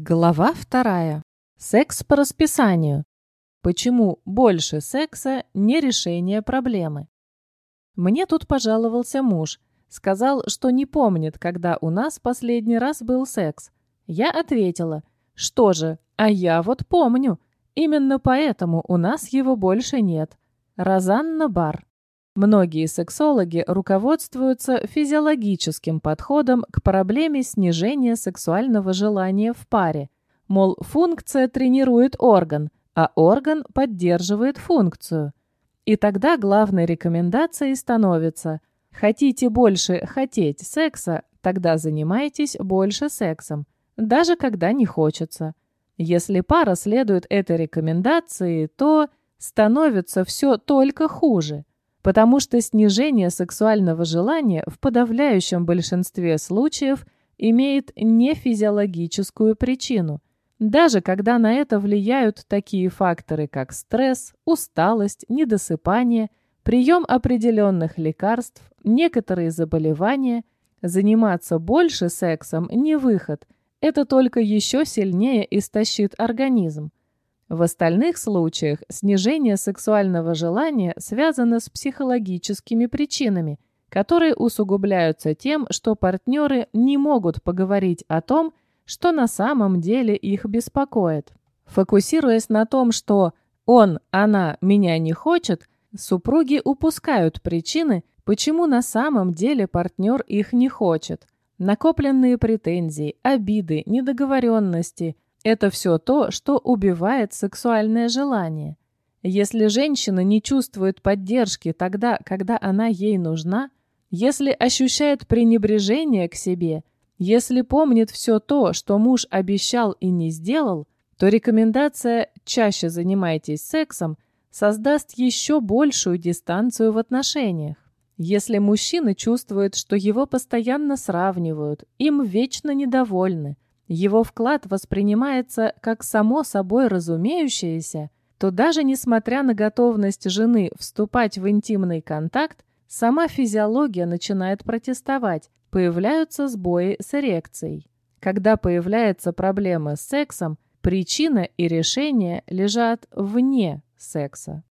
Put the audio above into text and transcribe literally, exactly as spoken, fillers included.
Глава вторая. Секс по расписанию. Почему больше секса не решение проблемы? Мне тут пожаловался муж. Сказал, что не помнит, когда у нас последний раз был секс. Я ответила, что же, а я вот помню. Именно поэтому у нас его больше нет. Розанна Бар. Многие сексологи руководствуются физиологическим подходом к проблеме снижения сексуального желания в паре. Мол, функция тренирует орган, а орган поддерживает функцию. И тогда главной рекомендацией становится: хотите больше хотеть секса, тогда занимайтесь больше сексом, даже когда не хочется. Если пара следует этой рекомендации, то становится все только хуже. Потому что снижение сексуального желания в подавляющем большинстве случаев имеет нефизиологическую причину, даже когда на это влияют такие факторы, как стресс, усталость, недосыпание, прием определенных лекарств, некоторые заболевания. Заниматься больше сексом не выход, это только еще сильнее истощит организм. В остальных случаях снижение сексуального желания связано с психологическими причинами, которые усугубляются тем, что партнеры не могут поговорить о том, что на самом деле их беспокоит. Фокусируясь на том, что «он, она меня не хочет», супруги упускают причины, почему на самом деле партнер их не хочет. Накопленные претензии, обиды, недоговоренности – это все то, что убивает сексуальное желание. Если женщина не чувствует поддержки тогда, когда она ей нужна, если ощущает пренебрежение к себе, если помнит все то, что муж обещал и не сделал, то рекомендация «чаще занимайтесь сексом» создаст еще большую дистанцию в отношениях. Если мужчина чувствует, что его постоянно сравнивают, им вечно недовольны, его вклад воспринимается как само собой разумеющееся, то даже несмотря на готовность жены вступать в интимный контакт, сама физиология начинает протестовать, появляются сбои с эрекцией. Когда появляется проблема с сексом, причина и решение лежат вне секса.